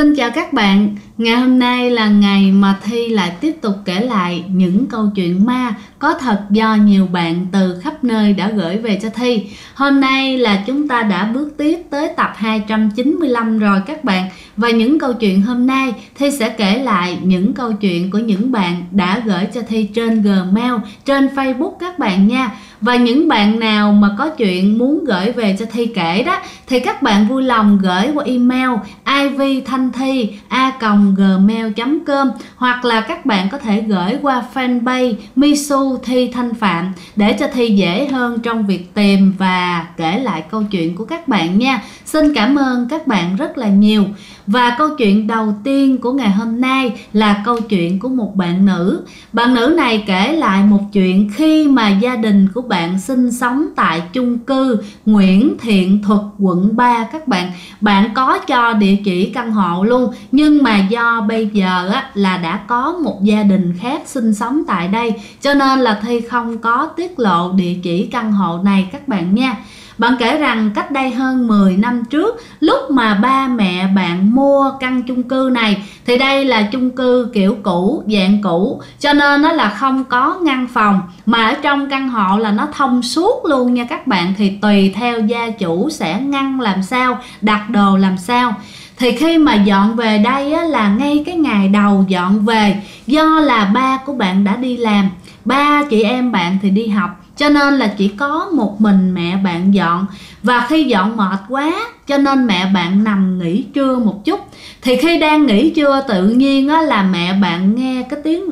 Xin chào các bạn, ngày hôm nay là ngày mà Thi lại tiếp tục kể lại những câu chuyện ma có thật do nhiều bạn từ khắp nơi đã gửi về cho Thi. Hôm nay là chúng ta đã bước tiếp tới tập 295 rồi các bạn. Và những câu chuyện hôm nay Thi sẽ kể lại những câu chuyện của những bạn đã gửi cho Thi trên Gmail, trên Facebook các bạn nha. Và những bạn nào mà có chuyện muốn gửi về cho Thi kể đó thì các bạn vui lòng gửi qua email ivthanthi@gmail.com, hoặc là các bạn có thể gửi qua fanpage Misu Thi Thanh Phạm để cho Thi dễ hơn trong việc tìm và kể lại câu chuyện của các bạn nha. Xin cảm ơn các bạn rất là nhiều. Và câu chuyện đầu tiên của ngày hôm nay là câu chuyện của một bạn nữ. Bạn nữ này kể lại một chuyện khi mà gia đình của bạn sinh sống tại chung cư Nguyễn Thiện Thuật, quận 3 các bạn. Bạn có cho địa chỉ căn hộ luôn, nhưng mà do bây giờ là đã có một gia đình khác sinh sống tại đây, cho nên là Thi không có tiết lộ địa chỉ căn hộ này các bạn nha. Bạn kể rằng cách đây hơn 10 năm trước, lúc mà ba mẹ bạn mua căn chung cư này thì đây là chung cư kiểu cũ, dạng cũ, cho nên nó là không có ngăn phòng, mà ở trong căn hộ là nó thông suốt luôn nha các bạn. Thì tùy theo gia chủ sẽ ngăn làm sao, đặt đồ làm sao. Thì khi mà dọn về đây là ngay cái ngày đầu dọn về, do là ba của bạn đã đi làm, ba chị em bạn thì đi học, cho nên là chỉ có một mình mẹ bạn dọn. Và khi dọn mệt quá cho nên mẹ bạn nằm nghỉ trưa một chút. Thì khi đang nghỉ trưa tự nhiên là mẹ bạn nghe cái tiếng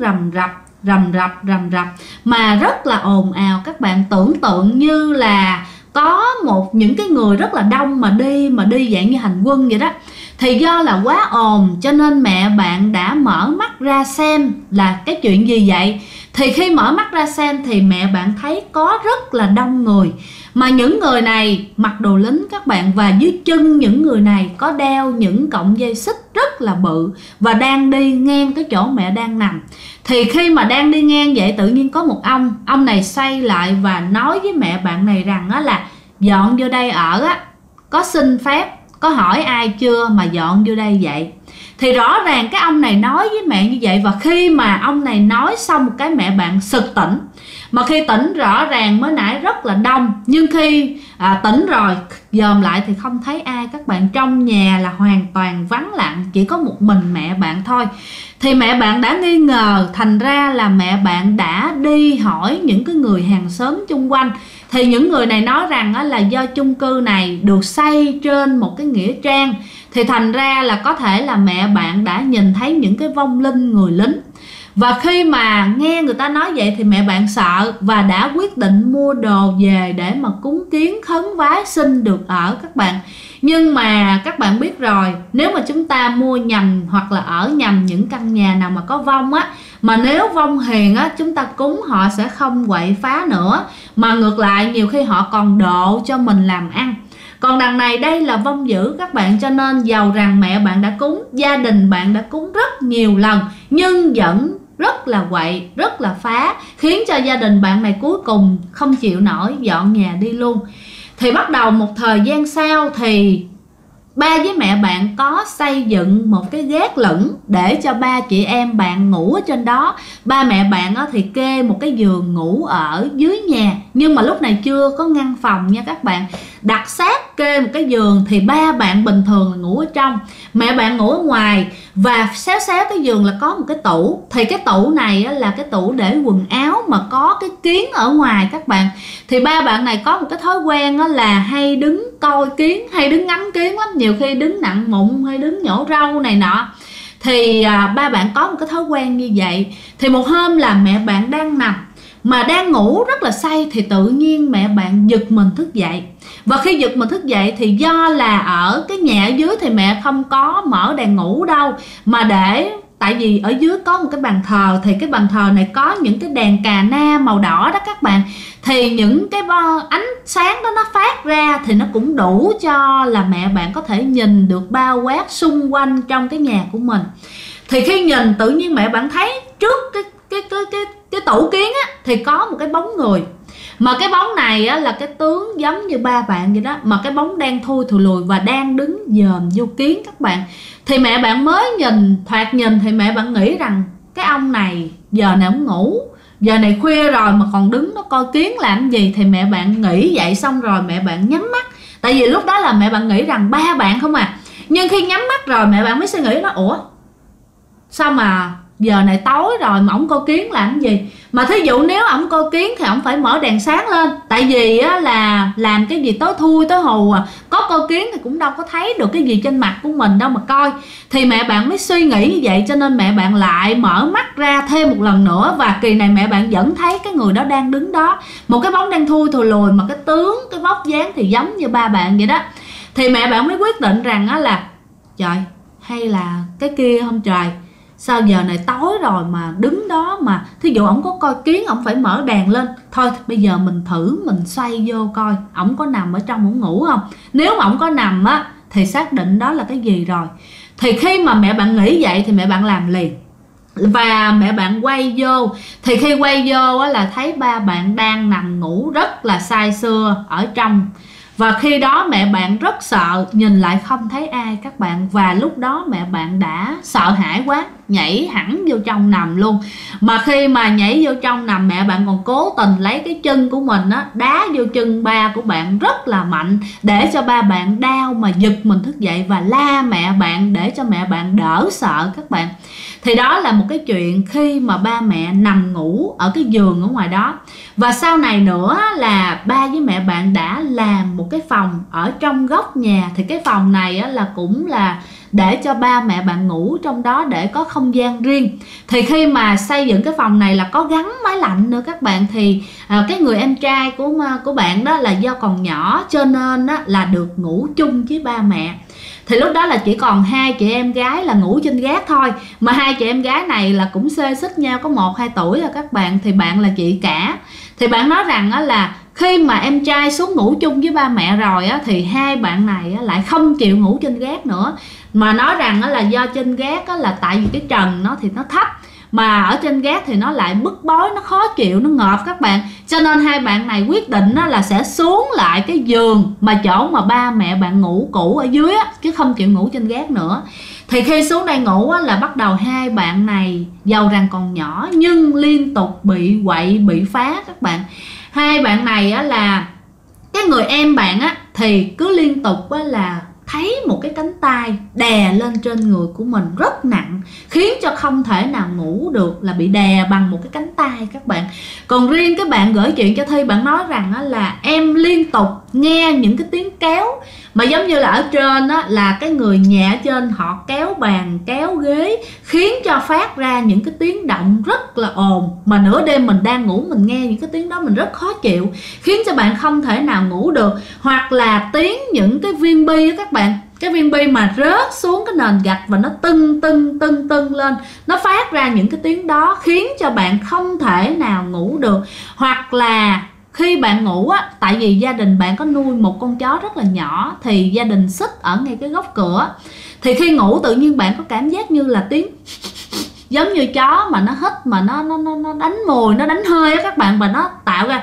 rầm rập mà rất là ồn ào. Các bạn tưởng tượng như là có những cái người rất là đông mà đi dạng như hành quân vậy đó. Thì do là quá ồn cho nên mẹ bạn đã mở mắt ra xem là cái chuyện gì vậy. Thì khi mở mắt ra xem thì mẹ bạn thấy có rất là đông người, mà những người này mặc đồ lính các bạn, và dưới chân những người này có đeo những cọng dây xích rất là bự và đang đi ngang cái chỗ mẹ đang nằm. Thì khi mà đang đi ngang vậy tự nhiên có một ông này xoay lại và nói với mẹ bạn này rằng là dọn vô đây ở có xin phép, có hỏi ai chưa mà dọn vô đây vậy. Thì rõ ràng cái ông này nói với mẹ như vậy, và khi mà ông này nói xong một cái mẹ bạn sực tỉnh. Mà khi tỉnh rõ ràng mới nãy rất là đông, nhưng khi tỉnh rồi dòm lại thì không thấy ai các bạn. Trong nhà là hoàn toàn vắng lặng, chỉ có một mình mẹ bạn thôi. Thì mẹ bạn đã nghi ngờ, thành ra là mẹ bạn đã đi hỏi những cái người hàng xóm chung quanh. Thì những người này nói rằng là do chung cư này được xây trên một cái nghĩa trang, thì thành ra là có thể là mẹ bạn đã nhìn thấy những cái vong linh người lính. Và khi mà nghe người ta nói vậy thì mẹ bạn sợ và đã quyết định mua đồ về để mà cúng kiến khấn vái xin được ở các bạn. Nhưng mà các bạn biết rồi, nếu mà chúng ta mua nhầm hoặc là ở nhầm những căn nhà nào mà có vong mà nếu vong hiền chúng ta cúng họ sẽ không quậy phá nữa, mà ngược lại nhiều khi họ còn độ cho mình làm ăn. Còn đằng này đây là vong dữ các bạn, cho nên dầu rằng mẹ bạn đã cúng, gia đình bạn đã cúng rất nhiều lần, nhưng vẫn rất là quậy, rất là phá, khiến cho gia đình bạn này cuối cùng không chịu nổi, dọn nhà đi luôn. Thì bắt đầu một thời gian sau thì ba với mẹ bạn có xây dựng một cái gác lửng để cho ba chị em bạn ngủ ở trên đó. Ba mẹ bạn thì kê một cái giường ngủ ở dưới nhà, nhưng mà lúc này chưa có ngăn phòng nha các bạn. Đặt sát kê một cái giường thì ba bạn bình thường là ngủ ở trong, mẹ bạn ngủ ở ngoài. Và xéo cái giường là có một cái tủ. Thì cái tủ này là cái tủ để quần áo mà có cái kiến ở ngoài các bạn. Thì ba bạn này có một cái thói quen là hay đứng coi kiến, hay đứng ngắm kiến lắm. Nhiều khi đứng nặng mụn hay đứng nhổ rau này nọ. Thì ba bạn có một cái thói quen như vậy. Thì một hôm là mẹ bạn đang nằm mà đang ngủ rất là say, thì tự nhiên mẹ bạn giật mình thức dậy. Và khi giật mình thức dậy thì do là ở cái nhà ở dưới thì mẹ không có mở đèn ngủ đâu, mà tại vì ở dưới có một cái bàn thờ, thì cái bàn thờ này có những cái đèn cà na màu đỏ đó các bạn. Thì những cái ánh sáng đó nó phát ra thì nó cũng đủ cho là mẹ bạn có thể nhìn được bao quát xung quanh trong cái nhà của mình. Thì khi nhìn tự nhiên mẹ bạn thấy trước cái tủ kiến thì có một cái bóng người. Mà cái bóng này á, là cái tướng giống như ba bạn vậy đó, mà cái bóng đen thui thùi lùi và đang đứng dòm vô kiến các bạn. Thì mẹ bạn mới thoạt nhìn thì mẹ bạn nghĩ rằng cái ông này giờ này ông ngủ, giờ này khuya rồi mà còn đứng nó coi kiến làm gì. Thì mẹ bạn nghĩ vậy, xong rồi mẹ bạn nhắm mắt. Tại vì lúc đó là mẹ bạn nghĩ rằng ba bạn không à. Nhưng khi nhắm mắt rồi mẹ bạn mới suy nghĩ nó, ủa sao mà giờ này tối rồi mà ổng coi kiến làm gì. Mà thí dụ nếu ổng coi kiến thì ổng phải mở đèn sáng lên. Tại vì á, là làm cái gì tối thui tối hù à, có coi kiến thì cũng đâu có thấy được cái gì trên mặt của mình đâu mà coi. Thì mẹ bạn mới suy nghĩ như vậy, cho nên mẹ bạn lại mở mắt ra thêm một lần nữa. Và kỳ này mẹ bạn vẫn thấy cái người đó đang đứng đó, một cái bóng đen thui thùi lùi, mà cái tướng, cái vóc dáng thì giống như ba bạn vậy đó. Thì mẹ bạn mới quyết định rằng á là trời, hay là cái kia không trời, sao giờ này tối rồi mà đứng đó, mà thí dụ ổng có coi kiến ổng phải mở đèn lên. Thôi bây giờ mình thử mình xoay vô coi ổng có nằm ở trong ổng ngủ không. Nếu mà ổng có nằm á thì xác định đó là cái gì rồi. Thì khi mà mẹ bạn nghĩ vậy thì mẹ bạn làm liền. Và mẹ bạn quay vô, thì khi quay vô á là thấy ba bạn đang nằm ngủ rất là say sưa ở trong. Và khi đó mẹ bạn rất sợ, nhìn lại không thấy ai các bạn. Và lúc đó mẹ bạn đã sợ hãi quá, nhảy hẳn vô trong nằm luôn. Mà khi mà nhảy vô trong nằm, mẹ bạn còn cố tình lấy cái chân của mình á đá vô chân ba của bạn rất là mạnh, để cho ba bạn đau mà giật mình thức dậy và la mẹ bạn để cho mẹ bạn đỡ sợ các bạn. Thì đó là một cái chuyện khi mà ba mẹ nằm ngủ ở cái giường ở ngoài đó. Và sau này nữa là ba với mẹ bạn đã làm một cái phòng ở trong góc nhà. Thì cái phòng này á, là cũng là để cho ba mẹ bạn ngủ trong đó, để có không gian riêng. Thì khi mà xây dựng cái phòng này là có gắn máy lạnh nữa các bạn. Thì cái người em trai của bạn đó là do còn nhỏ, cho nên á, là được ngủ chung với ba mẹ. Thì lúc đó là chỉ còn hai chị em gái là ngủ trên gác thôi. Mà hai chị em gái này là cũng xê xích nhau có 1-2 tuổi rồi các bạn. Thì bạn là chị cả. Thì bạn nói rằng á, là khi mà em trai xuống ngủ chung với ba mẹ rồi á, thì hai bạn này á, lại không chịu ngủ trên gác nữa. Mà nói rằng á, là do trên gác á, là tại vì cái trần nó thì nó thấp, mà ở trên gác thì nó lại bức bối, nó khó chịu, nó ngợp các bạn. Cho nên hai bạn này quyết định là sẽ xuống lại cái giường mà chỗ mà ba mẹ bạn ngủ cũ ở dưới á, chứ không chịu ngủ trên gác nữa. Thì khi xuống đây ngủ á, là bắt đầu hai bạn này dầu rằng còn nhỏ nhưng liên tục bị quậy, bị phá các bạn. Hai bạn này á, là cái người em bạn á, thì cứ liên tục á, là thấy một cái cánh tay đè lên trên người của mình rất nặng, khiến cho không thể nào ngủ được, là bị đè bằng một cái cánh tay các bạn. Còn riêng cái bạn gửi chuyện cho Thi, bạn nói rằng á, là em liên tục nghe những cái tiếng kéo, mà giống như là ở trên á, là cái người nhà ở trên họ kéo bàn kéo ghế, khiến cho phát ra những cái tiếng động rất là ồn. Mà nửa đêm mình đang ngủ mình nghe những cái tiếng đó mình rất khó chịu, khiến cho bạn không thể nào ngủ được. Hoặc là tiếng những cái viên bi á các bạn, cái viên bi mà rớt xuống cái nền gạch và nó tưng tưng tưng tưng lên, nó phát ra những cái tiếng đó khiến cho bạn không thể nào ngủ được. Hoặc là khi bạn ngủ á, tại vì gia đình bạn có nuôi một con chó rất là nhỏ, thì gia đình xích ở ngay cái góc cửa. Thì khi ngủ tự nhiên bạn có cảm giác như là tiếng giống như chó mà nó hít, mà nó đánh mùi, nó đánh hơi á các bạn, và nó tạo ra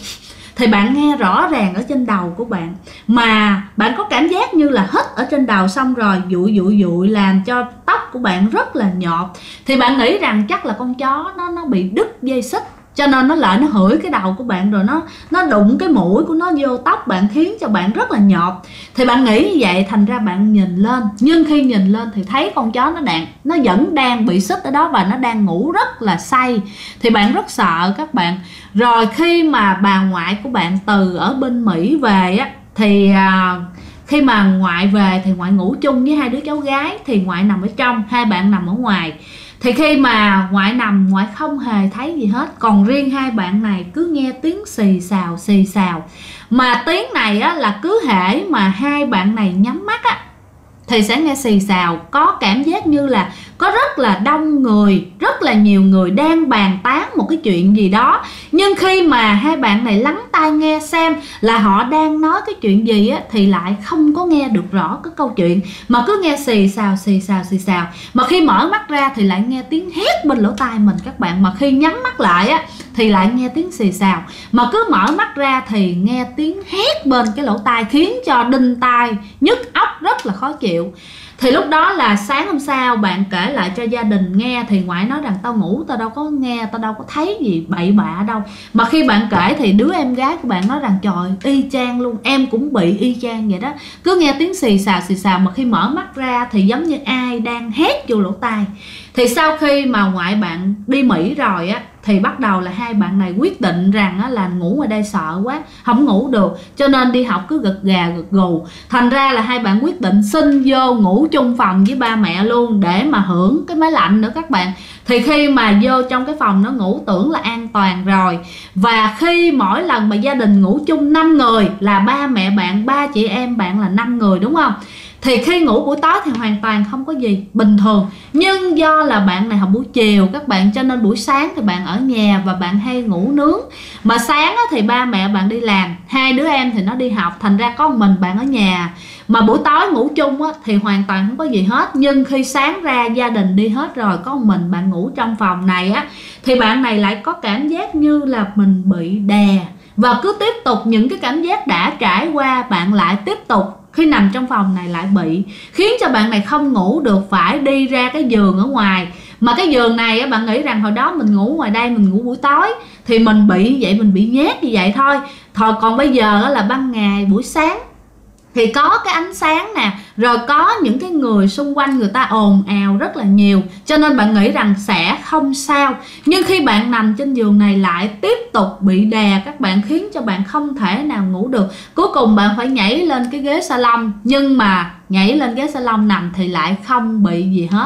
thì bạn nghe rõ ràng ở trên đầu của bạn. Mà bạn có cảm giác như là hít ở trên đầu xong rồi dụi làm cho tóc của bạn rất là nhọt. Thì bạn nghĩ rằng chắc là con chó nó bị đứt dây xích, cho nên nó lại nó hửi cái đầu của bạn, rồi nó đụng cái mũi của nó vô tóc bạn, khiến cho bạn rất là nhọt. Thì bạn nghĩ như vậy, thành ra bạn nhìn lên, nhưng khi nhìn lên thì thấy con chó nó vẫn đang bị xích ở đó và nó đang ngủ rất là say. Thì bạn rất sợ các bạn. Rồi khi mà bà ngoại của bạn từ ở bên Mỹ về á, thì khi mà ngoại về thì ngoại ngủ chung với hai đứa cháu gái, thì ngoại nằm ở trong, hai bạn nằm ở ngoài. Thì khi mà ngoại nằm, ngoại không hề thấy gì hết. Còn riêng hai bạn này cứ nghe tiếng xì xào. Mà tiếng này á, là cứ hễ mà hai bạn này nhắm mắt á, thì sẽ nghe xì xào. Có cảm giác như là có rất là đông người, rất là nhiều người đang bàn tán một cái chuyện gì đó. Nhưng khi mà hai bạn này lắng tai nghe xem là họ đang nói cái chuyện gì á, thì lại không có nghe được rõ cái câu chuyện, mà cứ nghe xì xào. Mà khi mở mắt ra thì lại nghe tiếng hét bên lỗ tai mình các bạn. Mà khi nhắm mắt lại á, thì lại nghe tiếng xì xào, mà cứ mở mắt ra thì nghe tiếng hét bên cái lỗ tai, khiến cho đinh tai nhức óc rất là khó chịu. Thì lúc đó là sáng hôm sau bạn kể lại cho gia đình nghe thì ngoại nói rằng tao ngủ, tao đâu có nghe, tao đâu có thấy gì bậy bạ đâu. Mà khi bạn kể thì đứa em gái của bạn nói rằng trời, y chang luôn, em cũng bị y chang vậy đó. Cứ nghe tiếng xì xào mà khi mở mắt ra thì giống như ai đang hét vô lỗ tai. Thì sau khi mà ngoại bạn đi Mỹ rồi á, thì bắt đầu là hai bạn này quyết định rằng á, là ngủ ngoài đây sợ quá, không ngủ được, cho nên đi học cứ gật gà gật gù. Thành ra là hai bạn quyết định xin vô ngủ chung phòng với ba mẹ luôn để mà hưởng cái máy lạnh nữa các bạn. Thì khi mà vô trong cái phòng nó ngủ tưởng là an toàn rồi. Và khi mỗi lần mà gia đình ngủ chung 5 người là ba mẹ bạn, ba chị em bạn là 5 người đúng không? Thì khi ngủ buổi tối thì hoàn toàn không có gì, bình thường. Nhưng do là bạn này học buổi chiều các bạn, cho nên buổi sáng thì bạn ở nhà và bạn hay ngủ nướng. Mà sáng thì ba mẹ bạn đi làm, hai đứa em thì nó đi học, thành ra có một mình bạn ở nhà. Mà buổi tối ngủ chung thì hoàn toàn không có gì hết. Nhưng khi sáng ra gia đình đi hết rồi, có một mình bạn ngủ trong phòng này á, thì bạn này lại có cảm giác như là mình bị đè. Và cứ tiếp tục những cái cảm giác đã trải qua, bạn lại tiếp tục khi nằm trong phòng này lại bị, khiến cho bạn này không ngủ được, phải đi ra cái giường ở ngoài. Mà cái giường này á, bạn nghĩ rằng hồi đó mình ngủ ngoài đây, mình ngủ buổi tối thì mình bị vậy, mình bị nhét như vậy thôi. Còn bây giờ là ban ngày buổi sáng thì có cái ánh sáng nè, rồi có những cái người xung quanh người ta ồn ào rất là nhiều, cho nên bạn nghĩ rằng sẽ không sao. Nhưng khi bạn nằm trên giường này lại tiếp tục bị đè các bạn, khiến cho bạn không thể nào ngủ được. Cuối cùng bạn phải nhảy lên cái ghế salon, nhưng mà nhảy lên ghế salon nằm thì lại không bị gì hết.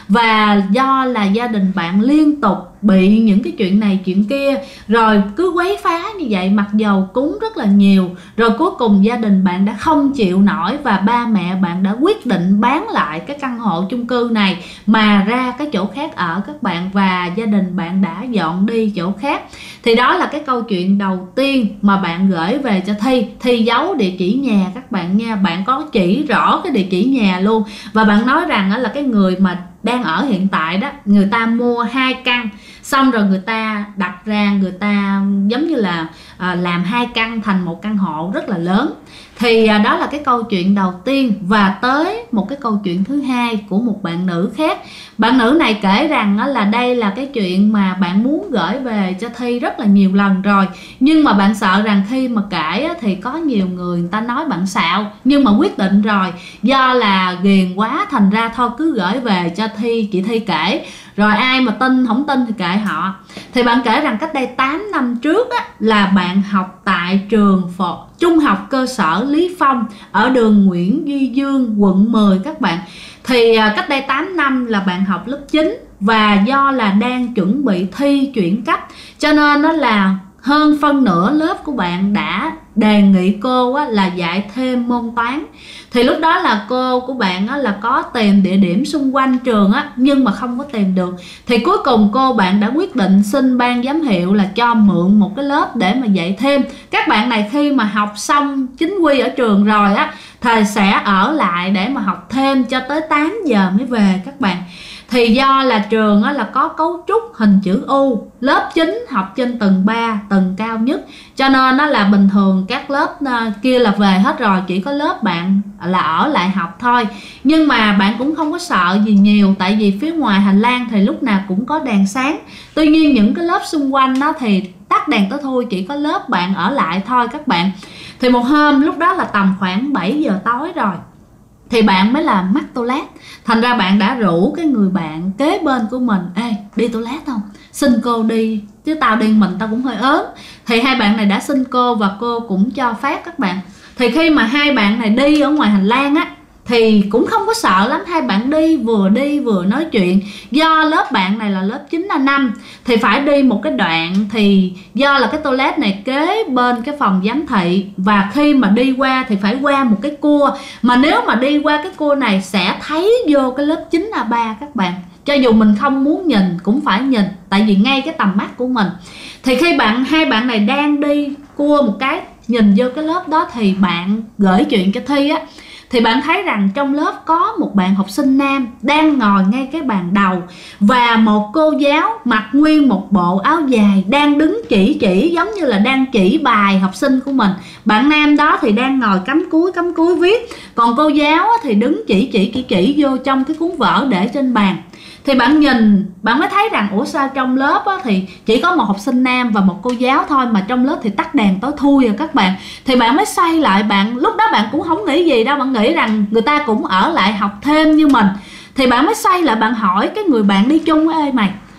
Và do là gia đình bạn liên tục bị những cái chuyện này chuyện kia, rồi cứ quấy phá như vậy, mặc dầu cúng rất là nhiều, rồi cuối cùng gia đình bạn đã không chịu nổi và ba mẹ bạn đã quyết định bán lại cái căn hộ chung cư này mà ra cái chỗ khác ở các bạn, và gia đình bạn đã dọn đi chỗ khác. Thì đó là cái câu chuyện đầu tiên mà bạn gửi về cho Thi giấu địa chỉ nhà các bạn nha. Bạn có chỉ rõ cái địa chỉ nhà luôn, và bạn nói rằng là cái người mà đang ở hiện tại đó, người ta mua 2 căn, xong rồi người ta đặt ra, người ta giống như là làm 2 căn thành một căn hộ rất là lớn. Thì đó là cái câu chuyện đầu tiên. Và tới một cái câu chuyện thứ hai của một bạn nữ khác. Bạn nữ này kể rằng là đây là cái chuyện mà bạn muốn gửi về cho Thi rất là nhiều lần rồi, nhưng mà bạn sợ rằng khi mà kể thì có nhiều người ta nói bạn xạo. Nhưng mà quyết định rồi, do là ghiền quá, thành ra thôi cứ gửi về cho chị Thi kể, rồi ai mà tin không tin thì kệ họ. Thì bạn kể rằng cách đây 8 năm trước là bạn học tại trường trung học cơ sở Lý Phong ở đường Nguyễn Duy Dương, quận 10 các bạn. Thì cách đây 8 năm là bạn học lớp 9, và do là đang chuẩn bị thi chuyển cấp, cho nên nó là hơn phân nửa lớp của bạn đã đề nghị cô là dạy thêm môn toán. Thì lúc đó là cô của bạn là có tìm địa điểm xung quanh trường nhưng mà không có tìm được. Thì cuối cùng cô bạn đã quyết định xin ban giám hiệu là cho mượn một cái lớp để mà dạy thêm. Các bạn này khi mà học xong chính quy ở trường rồi thì sẽ ở lại để mà học thêm cho tới 8 giờ mới về các bạn. Thì do là trường là có cấu trúc hình chữ U, lớp 9 học trên tầng 3, tầng cao nhất, cho nên là bình thường các lớp kia là về hết rồi, chỉ có lớp bạn là ở lại học thôi. Nhưng mà bạn cũng không có sợ gì nhiều, tại vì phía ngoài hành lang thì lúc nào cũng có đèn sáng. Tuy nhiên những cái lớp xung quanh thì tắt đèn tối thui, chỉ có lớp bạn ở lại thôi các bạn. Thì một hôm lúc đó là tầm khoảng 7 giờ tối rồi, thì bạn mới là mắc toilet. Thành ra bạn đã rủ cái người bạn kế bên của mình: ê, đi toilet không? Xin cô đi, chứ tao đi mình tao cũng hơi ớn. Thì hai bạn này đã xin cô và cô cũng cho phép các bạn. Thì khi mà hai bạn này đi ở ngoài hành lang thì cũng không có sợ lắm. Hai bạn đi vừa nói chuyện. Do lớp bạn này là lớp 9A5 thì phải đi một cái đoạn, thì do là cái toilet này kế bên cái phòng giám thị, và khi mà đi qua thì phải qua một cái cua, mà nếu mà đi qua cái cua này sẽ thấy vô cái lớp 9A3 các bạn. Cho dù mình không muốn nhìn cũng phải nhìn, tại vì ngay cái tầm mắt của mình. Thì khi hai bạn này đang đi cua một cái, nhìn vô cái lớp đó, thì bạn gửi chuyện cho Thi thì bạn thấy rằng trong lớp có một bạn học sinh nam đang ngồi ngay cái bàn đầu, và một cô giáo mặc nguyên một bộ áo dài đang đứng chỉ giống như là đang chỉ bài học sinh của mình. Bạn nam đó thì đang ngồi cắm cúi viết, còn cô giáo thì đứng chỉ vô trong cái cuốn vở để trên bàn. Thì bạn nhìn, bạn mới thấy rằng ủa sao trong lớp thì chỉ có một học sinh nam và một cô giáo thôi, mà trong lớp thì tắt đèn tối thui rồi các bạn. Thì bạn mới xoay lại, bạn lúc đó bạn cũng không nghĩ gì đâu, bạn nghĩ rằng người ta cũng ở lại học thêm như mình. Thì bạn mới xoay lại, bạn hỏi cái người bạn đi chung: ê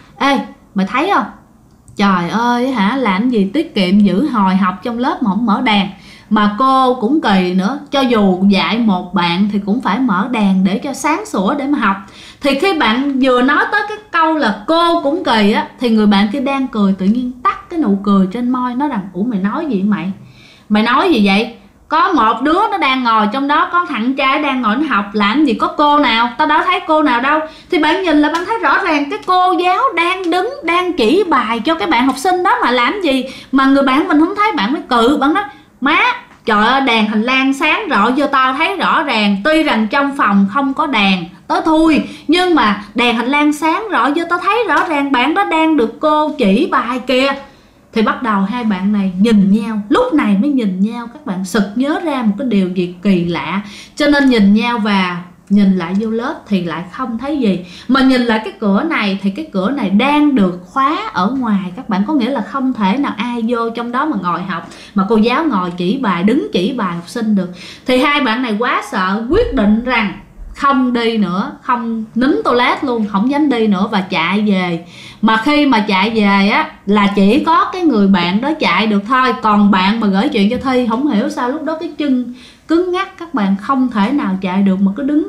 mày thấy không, trời ơi hả, làm gì tiết kiệm dữ, hồi học trong lớp mà không mở đèn. Mà cô cũng kỳ nữa, cho dù dạy một bạn thì cũng phải mở đèn để cho sáng sủa để mà học. Thì khi bạn vừa nói tới cái câu là cô cũng kỳ á, thì người bạn kia đang cười tự nhiên tắt cái nụ cười trên môi, nói rằng ủa mày nói gì mày? Mày nói gì vậy? Có một đứa nó đang ngồi trong đó, có thằng trai đang ngồi nó học, làm gì có cô nào, tao đâu thấy cô nào đâu. Thì bạn nhìn là bạn thấy rõ ràng cái cô giáo đang đứng, đang chỉ bài cho cái bạn học sinh đó mà làm gì mà người bạn mình không thấy. Bạn mới cự, bạn nói má, trời ơi đèn hành lang sáng rọi vô tao thấy rõ ràng, tuy rằng trong phòng không có đèn tối thui, nhưng mà đèn hành lang sáng rọi vô tao thấy rõ ràng bạn đó đang được cô chỉ bài kìa. Thì bắt đầu hai bạn này nhìn nhau, lúc này mới nhìn nhau, các bạn sực nhớ ra một cái điều gì kỳ lạ. Cho nên nhìn nhau và nhìn lại vô lớp thì lại không thấy gì, mà nhìn lại cái cửa này thì cái cửa này đang được khóa ở ngoài các bạn, có nghĩa là không thể nào ai vô trong đó mà ngồi học, mà cô giáo ngồi chỉ bài, đứng chỉ bài học sinh được. Thì hai bạn này quá sợ, quyết định rằng không đi nữa, không nín toilet luôn, không dám đi nữa và chạy về. Mà khi mà chạy về á là chỉ có cái người bạn đó chạy được thôi, còn bạn mà gửi chuyện cho Thi không hiểu sao lúc đó cái chân cứng ngắc, các bạn không thể nào chạy được mà cứ đứng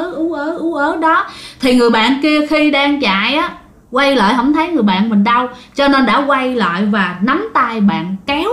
ú ớ đó. Thì người bạn kia khi đang chạy á quay lại không thấy người bạn mình đâu, cho nên đã quay lại và nắm tay bạn kéo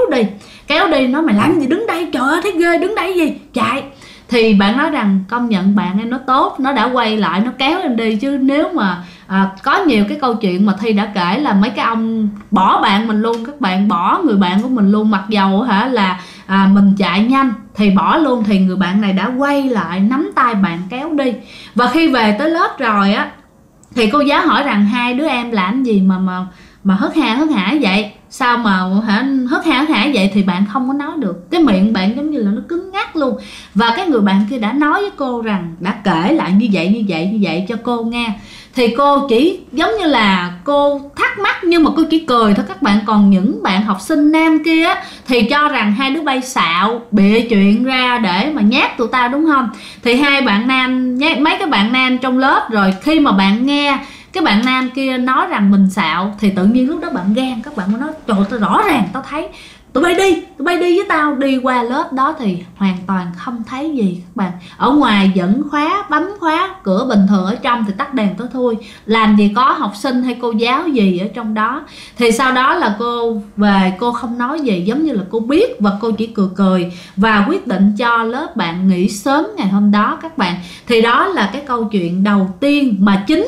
đi, nói mày làm gì đứng đây, trời ơi thấy ghê, đứng đây gì, chạy. Thì bạn nói rằng công nhận bạn em nó tốt, nó đã quay lại nó kéo em đi, chứ nếu mà có nhiều cái câu chuyện mà Thi đã kể là mấy cái ông bỏ bạn mình luôn, các bạn bỏ người bạn của mình luôn, mặc dầu là mình chạy nhanh thì bỏ luôn, thì người bạn này đã quay lại nắm tay bạn kéo đi. Và khi về tới lớp rồi á thì cô giáo hỏi rằng hai đứa em làm gì mà hớt hải vậy, sao mà hớt hải vậy, thì bạn không có nói được, cái miệng bạn giống như là nó cứng ngắc luôn. Và cái người bạn kia đã nói với cô rằng, đã kể lại như vậy cho cô nghe. Thì cô chỉ giống như là cô thắc mắc nhưng mà cô chỉ cười thôi các bạn. Còn những bạn học sinh nam kia thì cho rằng hai đứa bay xạo bịa chuyện ra để mà nhát tụi ta, đúng không? Thì hai bạn nam, mấy cái bạn nam trong lớp, rồi khi mà bạn nghe cái bạn nam kia nói rằng mình xạo thì tự nhiên lúc đó bạn ghen, các bạn mới nói trời, tao rõ ràng tao thấy, tụi bay đi với tao. Đi qua lớp đó thì hoàn toàn không thấy gì các bạn, ở ngoài vẫn khóa, bấm khóa cửa bình thường, ở trong thì tắt đèn tối thui, làm gì có học sinh hay cô giáo gì ở trong đó. Thì sau đó là cô về, cô không nói gì, giống như là cô biết, và cô chỉ cười và quyết định cho lớp bạn nghỉ sớm ngày hôm đó các bạn. Thì đó là cái câu chuyện đầu tiên mà chính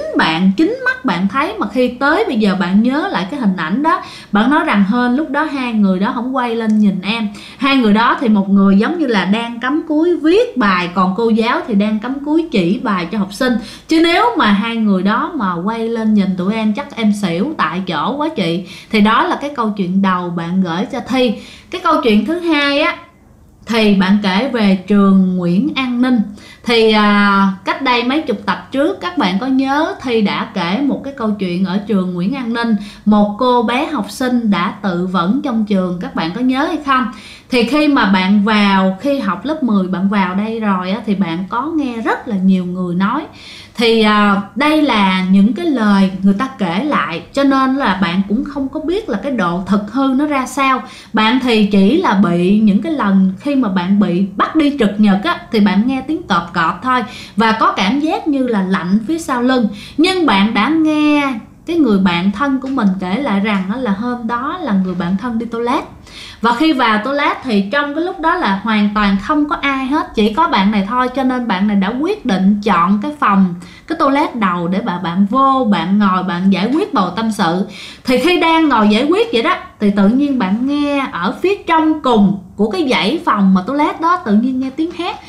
mắt bạn thấy, mà khi tới bây giờ bạn nhớ lại cái hình ảnh đó, bạn nói rằng hên lúc đó hai người đó không quay lên nhìn em. Hai người đó thì một người giống như là đang cắm cúi viết bài, còn cô giáo thì đang cắm cúi chỉ bài cho học sinh. Chứ nếu mà hai người đó mà quay lên nhìn tụi em chắc em xỉu tại chỗ quá chị. Thì đó là cái câu chuyện đầu bạn gửi cho Thi. Cái câu chuyện thứ hai á thì bạn kể về trường Nguyễn An Ninh. Thì cách đây mấy chục tập trước các bạn có nhớ Thi đã kể một cái câu chuyện ở trường Nguyễn An Ninh, một cô bé học sinh đã tự vẫn trong trường, các bạn có nhớ hay không? Thì khi mà bạn vào, khi học lớp 10 bạn vào đây rồi á, thì bạn có nghe rất là nhiều người nói. Thì đây là những cái lời người ta kể lại, cho nên là bạn cũng không có biết là cái độ thực hư nó ra sao. Bạn thì chỉ là bị những cái lần khi mà bạn bị bắt đi trực nhật á, thì bạn nghe tiếng cọp cọp thôi, và có cảm giác như là lạnh phía sau lưng. Nhưng bạn đã nghe cái người bạn thân của mình kể lại rằng đó là hôm đó là người bạn thân đi toilet, và khi vào toilet thì trong cái lúc đó là hoàn toàn không có ai hết, chỉ có bạn này thôi. Cho nên bạn này đã quyết định chọn cái phòng, cái toilet đầu để bạn vô, bạn ngồi, bạn giải quyết bầu tâm sự. Thì khi đang ngồi giải quyết vậy đó, thì tự nhiên bạn nghe ở phía trong cùng của cái dãy phòng mà toilet đó, tự nhiên nghe tiếng hét.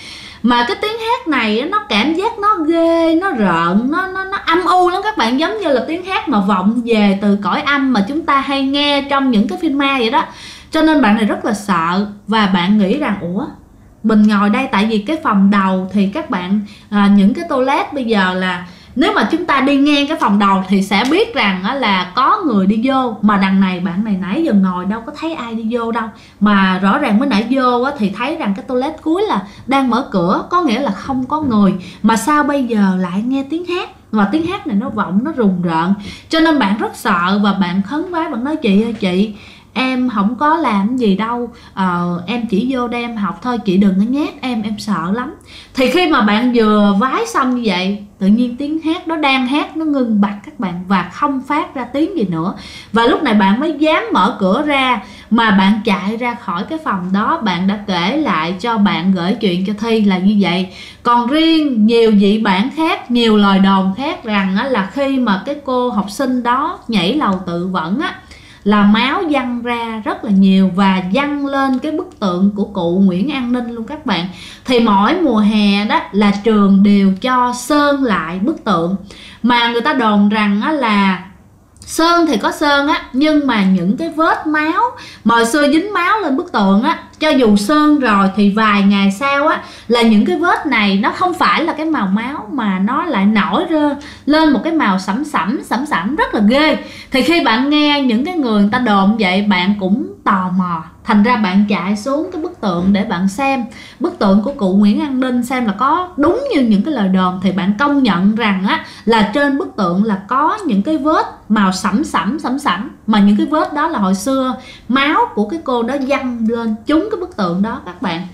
Mà cái tiếng hát này nó cảm giác nó ghê, nó rợn, nó âm u lắm các bạn, giống như là tiếng hát mà vọng về từ cõi âm mà chúng ta hay nghe trong những cái phim ma vậy đó. Cho nên bạn này rất là sợ và bạn nghĩ rằng ủa, mình ngồi đây tại vì cái phòng đầu thì các bạn những cái toilet bây giờ là nếu mà chúng ta đi ngang cái phòng đầu thì sẽ biết rằng là có người đi vô, mà đằng này bạn này nãy giờ ngồi đâu có thấy ai đi vô đâu, mà rõ ràng mới nãy vô thì thấy rằng cái toilet cuối là đang mở cửa, có nghĩa là không có người, mà sao bây giờ lại nghe tiếng hát, và tiếng hát này nó vọng, nó rùng rợn. Cho nên bạn rất sợ và bạn khấn vái, bạn nói chị ơi chị, em không có làm gì đâu, em chỉ vô đây em học thôi, chị đừng có nhát em sợ lắm. Thì khi mà bạn vừa vái xong như vậy, tự nhiên tiếng hát đó đang hát nó ngưng bặt các bạn, và không phát ra tiếng gì nữa. Và lúc này bạn mới dám mở cửa ra, mà bạn chạy ra khỏi cái phòng đó. Bạn đã kể lại cho bạn gửi chuyện cho Thi là như vậy. Còn riêng nhiều dị bản khác, nhiều lời đồn khác rằng là khi mà cái cô học sinh đó nhảy lầu tự vẫn là máu văng ra rất là nhiều và văng lên cái bức tượng của cụ Nguyễn An Ninh luôn các bạn. Thì mỗi mùa hè đó là trường đều cho sơn lại bức tượng, mà người ta đồn rằng là sơn thì có sơn nhưng mà những cái vết máu mà hồi xưa dính máu lên bức tượng cho dù sơn rồi thì vài ngày sau là những cái vết này nó không phải là cái màu máu, mà nó lại nổi lên một cái màu sẫm sẫm rất là ghê. Thì khi bạn nghe những cái người ta đồn vậy, bạn cũng tò mò, thành ra bạn chạy xuống cái bức tượng để bạn xem bức tượng của cụ Nguyễn An Ninh, xem là có đúng như những cái lời đồn. Thì bạn công nhận rằng là trên bức tượng là có những cái vết màu sẫm sẫm, mà những cái vết đó là hồi xưa máu của cái cô đó văng lên trúng cái bức tượng đó các bạn.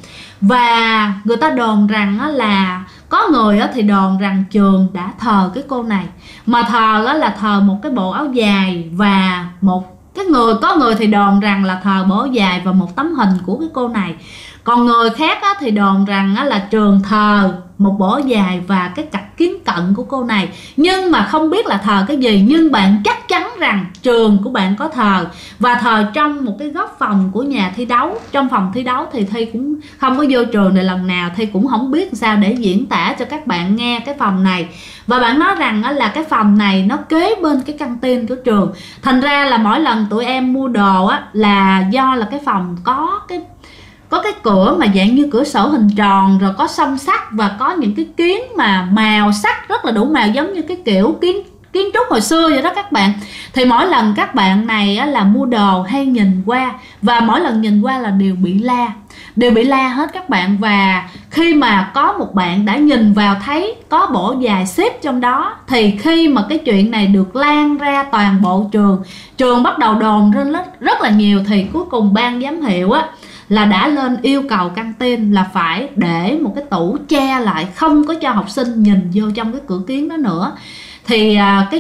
Và người ta đồn rằng là có người thì đồn rằng trường đã thờ cái cô này, mà thờ là thờ một cái bộ áo dài và một cái người, có người thì đồn rằng là thờ bộ áo dài và một tấm hình của cái cô này. Còn người khác thì đồn rằng là trường thờ một bộ áo dài và cái cặp kiến cận của cô này, nhưng mà không biết là thờ cái gì. Nhưng bạn chắc chắn rằng trường của bạn có thờ, và thờ trong một cái góc phòng của nhà thi đấu. Trong phòng thi đấu thì Thi cũng không có vô trường này lần nào, Thi cũng không biết sao để diễn tả cho các bạn nghe cái phòng này. Và bạn nói rằng là cái phòng này nó kế bên cái căng tin của trường, thành ra là mỗi lần tụi em mua đồ là do là cái phòng có cái cửa mà dạng như cửa sổ hình tròn, rồi có song sắt và có những cái kiến mà màu sắc rất là đủ màu, giống như cái kiểu kiến trúc hồi xưa vậy đó các bạn. Thì mỗi lần các bạn này là mua đồ hay nhìn qua, và mỗi lần nhìn qua là đều bị la hết các bạn. Và khi mà có một bạn đã nhìn vào thấy có bộ dài xếp trong đó, thì khi mà cái chuyện này được lan ra toàn bộ trường bắt đầu đồn lên rất là nhiều, thì cuối cùng ban giám hiệu là đã lên yêu cầu căng tin là phải để một cái tủ che lại, không có cho học sinh nhìn vô trong cái cửa kiến đó nữa. Thì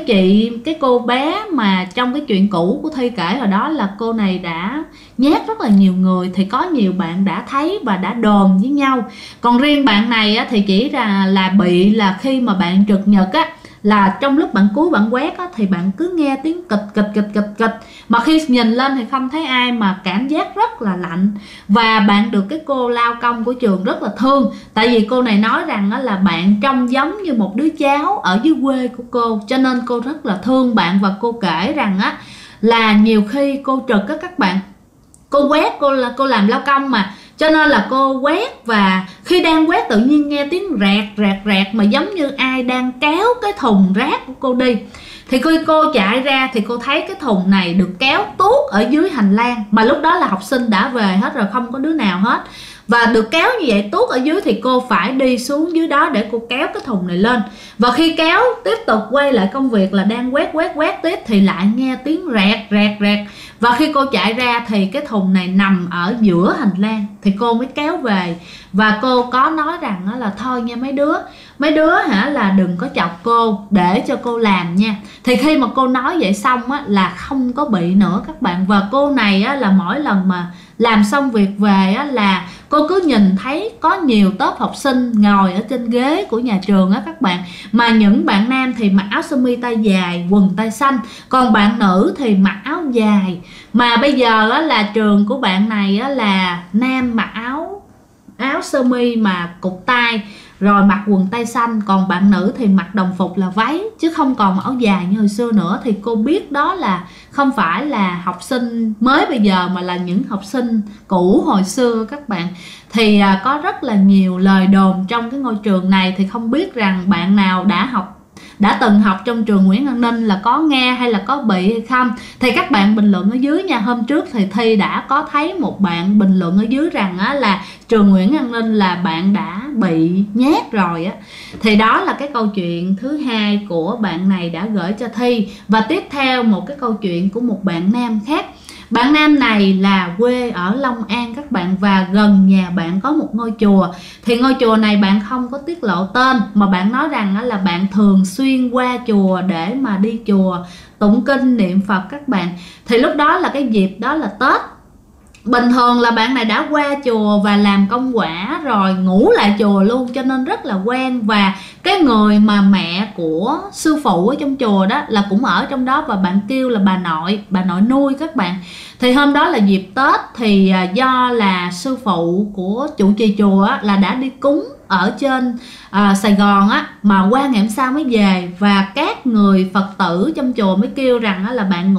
cái cô bé mà trong cái chuyện cũ của Thi kể hồi đó là cô này đã nhát rất là nhiều người, thì có nhiều bạn đã thấy và đã đồn với nhau. Còn riêng bạn này thì chỉ là bị là khi mà bạn trực nhật là trong lúc bạn cúi bạn quét thì bạn cứ nghe tiếng kịch, mà khi nhìn lên thì không thấy ai, mà cảm giác rất là lạnh. Và bạn được cái cô lao công của trường rất là thương, tại vì cô này nói rằng là bạn trông giống như một đứa cháu ở dưới quê của cô, cho nên cô rất là thương bạn. Và cô kể rằng là nhiều khi cô trực các bạn, cô quét, cô làm lao công mà, cho nên là cô quét, và khi đang quét tự nhiên nghe tiếng rẹt mà giống như ai đang kéo cái thùng rác của cô đi. Thì khi cô chạy ra thì cô thấy cái thùng này được kéo tuốt ở dưới hành lang, mà lúc đó là học sinh đã về hết rồi, không có đứa nào hết. Và được kéo như vậy tuốt ở dưới thì cô phải đi xuống dưới đó để cô kéo cái thùng này lên. Và khi kéo tiếp tục quay lại công việc là đang quét tiếp thì lại nghe tiếng rẹt. Và khi cô chạy ra thì cái thùng này nằm ở giữa hành lang, thì cô mới kéo về. Và cô có nói rằng là thôi nha mấy đứa là đừng có chọc cô, để cho cô làm nha. Thì khi mà cô nói vậy xong là không có bị nữa các bạn. Và cô này là mỗi lần mà làm xong việc về là cô cứ nhìn thấy có nhiều tốp học sinh ngồi ở trên ghế của nhà trường các bạn. Mà những bạn nam thì mặc áo sơ mi tay dài, quần tay xanh, còn bạn nữ thì mặc áo dài. Mà bây giờ là trường của bạn này là nam mặc áo áo sơ mi mà cụt tay, rồi mặc quần tây xanh, còn bạn nữ thì mặc đồng phục là váy chứ không còn áo dài như hồi xưa nữa. Thì cô biết đó là không phải là học sinh mới bây giờ mà là những học sinh cũ hồi xưa các bạn. Thì có rất là nhiều lời đồn trong cái ngôi trường này, thì không biết rằng bạn nào đã từng học trong trường Nguyễn Văn Ninh là có nghe hay là có bị hay không, thì các bạn bình luận ở dưới nha. Hôm trước thì Thi đã có thấy một bạn bình luận ở dưới rằng là trường Nguyễn Văn Ninh là bạn đã bị nhát rồi á. Thì đó là cái câu chuyện thứ hai của bạn này đã gửi cho Thi. Và tiếp theo một cái câu chuyện của một bạn nam khác. Bạn nam này là quê ở Long An các bạn, và gần nhà bạn có một ngôi chùa. Thì ngôi chùa này bạn không có tiết lộ tên, mà bạn nói rằng là bạn thường xuyên qua chùa để mà đi chùa tụng kinh niệm Phật các bạn. Thì lúc đó là cái dịp đó là Tết. Bình thường là bạn này đã qua chùa và làm công quả rồi ngủ lại chùa luôn, cho nên rất là quen. Và cái người mà mẹ của sư phụ ở trong chùa đó là cũng ở trong đó, và bạn kêu là bà nội nuôi các bạn. Thì hôm đó là dịp Tết, thì do là sư phụ của chủ trì chùa là đã đi cúng ở trên Sài Gòn á, mà qua ngày hôm sau mới về. Và các người Phật tử trong chùa mới kêu rằng là bạn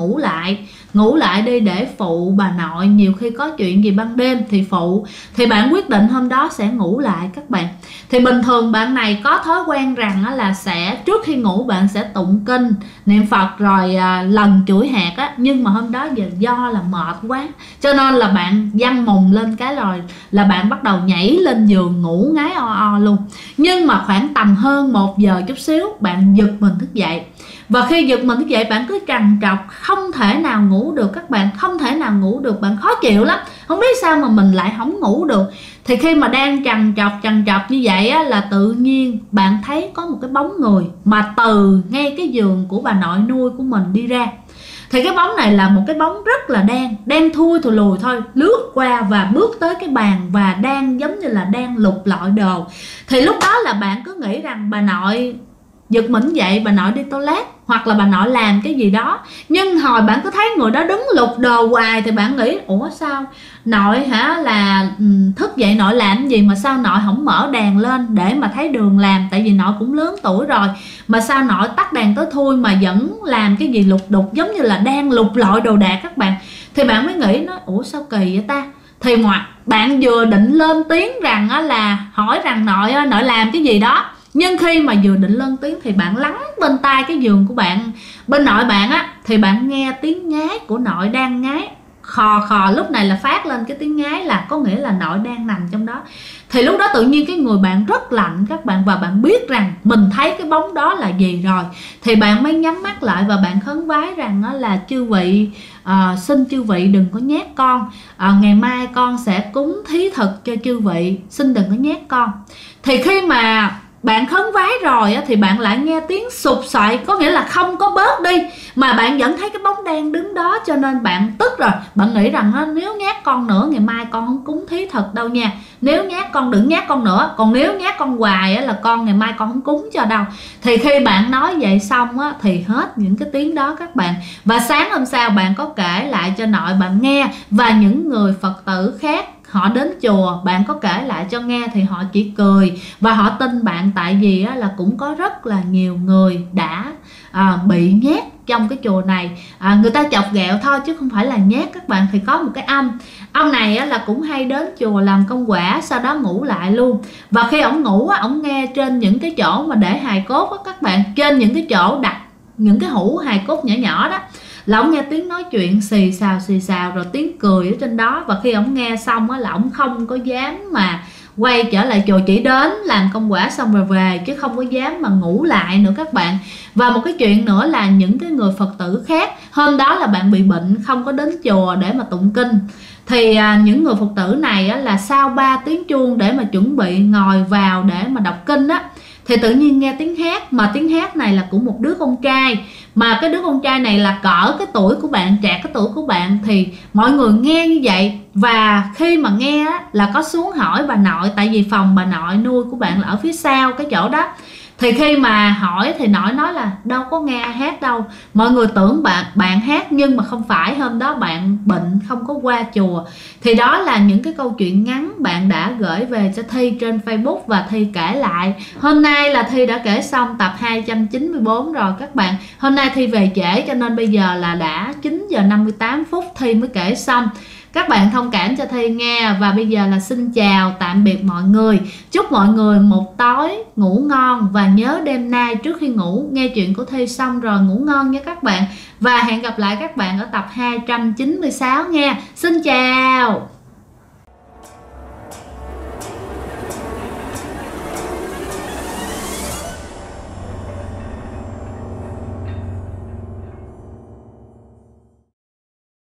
ngủ lại đi để phụ bà nội, nhiều khi có chuyện gì ban đêm thì phụ. Thì bạn quyết định hôm đó sẽ ngủ lại các bạn. Thì bình thường bạn này có thói quen rằng là sẽ trước khi ngủ bạn sẽ tụng kinh niệm Phật rồi lần chuỗi hạt á. Nhưng mà hôm đó do là mệt quá, cho nên là bạn văng mùng lên cái rồi là bạn bắt đầu nhảy lên giường ngủ ngáy o luôn. Nhưng mà khoảng tầm hơn 1 giờ chút xíu bạn giật mình thức dậy. Và khi giật mình thức dậy bạn cứ trằn trọc, không thể nào ngủ được các bạn, không thể nào ngủ được, bạn khó chịu lắm, không biết sao mà mình lại không ngủ được. Thì khi mà đang trằn trọc như vậy á, là tự nhiên bạn thấy có một cái bóng người mà từ ngay cái giường của bà nội nuôi của mình đi ra. Thì cái bóng này là một cái bóng rất là đen thui thù lùi thôi, lướt qua và bước tới cái bàn và đang giống như là đang lục lọi đồ. Thì lúc đó là bạn cứ nghĩ rằng bà nội giật mình dậy, bà nội đi toilet hoặc là bà nội làm cái gì đó. Nhưng hồi bạn cứ thấy người đó đứng lục đồ hoài thì bạn nghĩ ủa sao nội là thức dậy nội làm gì mà sao nội không mở đèn lên để mà thấy đường làm, tại vì nội cũng lớn tuổi rồi mà sao nội tắt đèn tối thui mà vẫn làm cái gì lục đục giống như là đang lục lọi đồ đạc các bạn. Thì bạn mới nghĩ nó ủa sao kỳ vậy ta. Thì mà bạn vừa định lên tiếng rằng là hỏi rằng nội làm cái gì đó, nhưng khi mà vừa định lên tiếng thì bạn lắng bên tai cái giường của bạn, bên nội bạn á, thì bạn nghe tiếng ngái của nội đang ngái khò. Lúc này là phát lên cái tiếng ngái là có nghĩa là nội đang nằm trong đó. Thì lúc đó tự nhiên cái người bạn rất lạnh các bạn, và bạn biết rằng mình thấy cái bóng đó là gì rồi. Thì bạn mới nhắm mắt lại và bạn khấn vái rằng là chư vị, xin chư vị đừng có nhát con, ngày mai con sẽ cúng thí thực cho chư vị, xin đừng có nhát con. Thì khi mà bạn khấn vái rồi thì bạn lại nghe tiếng sụt sậy, có nghĩa là không có bớt đi mà bạn vẫn thấy cái bóng đen đứng đó. Cho nên bạn tức rồi, bạn nghĩ rằng nếu nhát con nữa ngày mai con không cúng thí thực đâu nha, nếu nhát con đừng nhát con nữa, còn nếu nhát con hoài là con ngày mai con không cúng cho đâu. Thì khi bạn nói vậy xong thì hết những cái tiếng đó các bạn. Và sáng hôm sau bạn có kể lại cho nội bạn nghe, và những người Phật tử khác họ đến chùa bạn có kể lại cho nghe thì họ chỉ cười và họ tin bạn, tại vì là cũng có rất là nhiều người đã bị nhát trong cái chùa này. Người ta chọc ghẹo thôi chứ không phải là nhát các bạn. Thì có một cái ông này là cũng hay đến chùa làm công quả, sau đó ngủ lại luôn. Và khi ổng ngủ ổng nghe trên những cái chỗ mà để hài cốt các bạn, trên những cái chỗ đặt những cái hũ hài cốt nhỏ nhỏ đó, là ổng nghe tiếng nói chuyện xì xào rồi tiếng cười ở trên đó. Và khi ổng nghe xong là ổng không có dám mà quay trở lại chùa, chỉ đến làm công quả xong rồi về, chứ không có dám mà ngủ lại nữa các bạn. Và một cái chuyện nữa là những cái người Phật tử khác, hôm đó là bạn bị bệnh không có đến chùa để mà tụng kinh. Thì những người Phật tử này là sau 3 tiếng chuông để mà chuẩn bị ngồi vào để mà đọc kinh thì tự nhiên nghe tiếng hát, mà tiếng hát này là của một đứa con trai, mà cái đứa con trai này là cỡ cái tuổi của bạn, trạc cái tuổi của bạn. Thì mọi người nghe như vậy, và khi mà nghe là có xuống hỏi bà nội, tại vì phòng bà nội nuôi của bạn là ở phía sau cái chỗ đó. Thì khi mà hỏi thì nói là đâu có nghe hát đâu, mọi người tưởng bạn hát nhưng mà không phải, hôm đó bạn bệnh không có qua chùa. Thì đó là những cái câu chuyện ngắn bạn đã gửi về cho Thi trên Facebook và Thi kể lại. Hôm nay là Thi đã kể xong tập 294 rồi các bạn. Hôm nay Thi về trễ cho nên bây giờ là đã 9 giờ 58 phút Thi mới kể xong. Các bạn thông cảm cho Thi nghe. Và bây giờ là xin chào tạm biệt mọi người. Chúc mọi người một tối ngủ ngon. Và nhớ đêm nay trước khi ngủ nghe chuyện của Thi xong rồi ngủ ngon nha các bạn. Và hẹn gặp lại các bạn ở tập 296 nha. Xin chào.